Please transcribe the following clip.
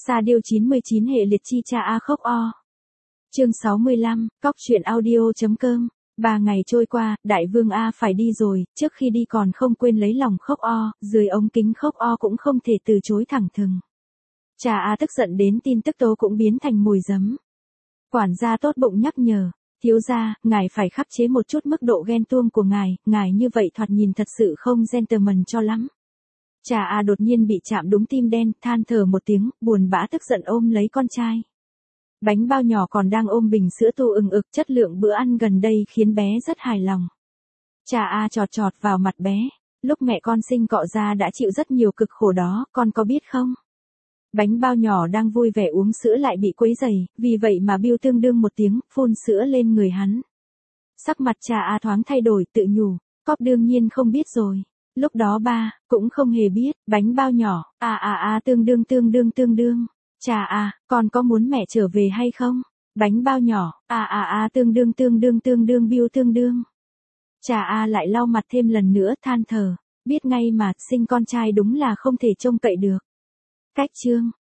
Sa điêu 99 hệ liệt chi cha A khóc o. Chương 65, cóc truyện audio.com. 3 ngày trôi qua, đại vương A phải đi rồi, trước khi đi còn không quên lấy lòng khóc o, dưới ống kính khóc o cũng không thể từ chối thẳng thừng. Cha A tức giận đến tin tức tố cũng biến thành mùi giấm. Quản gia tốt bụng nhắc nhở, thiếu gia, ngài phải khắc chế một chút mức độ ghen tuông của ngài như vậy thoạt nhìn thật sự không gentleman cho lắm. Cha A đột nhiên bị chạm đúng tim đen, than thở một tiếng, buồn bã tức giận ôm lấy con trai. Bánh bao nhỏ còn đang ôm bình sữa tu ừng ực, chất lượng bữa ăn gần đây khiến bé rất hài lòng. Cha A chọt chọt vào mặt bé, lúc mẹ con sinh cọ ra đã chịu rất nhiều cực khổ đó, con có biết không? Bánh bao nhỏ đang vui vẻ uống sữa lại bị quấy rầy, vì vậy mà Bill tương đương một tiếng, phun sữa lên người hắn. Sắc mặt cha A thoáng thay đổi, tự nhủ, cóp đương nhiên không biết rồi. Lúc đó ba, cũng không hề biết, bánh bao nhỏ, tương đương. Cha A, con có muốn mẹ trở về hay không? Bánh bao nhỏ, tương đương Bill tương đương. Cha A lại lau mặt thêm lần nữa, than thở, biết ngay mà, sinh con trai đúng là không thể trông cậy được. Cách chương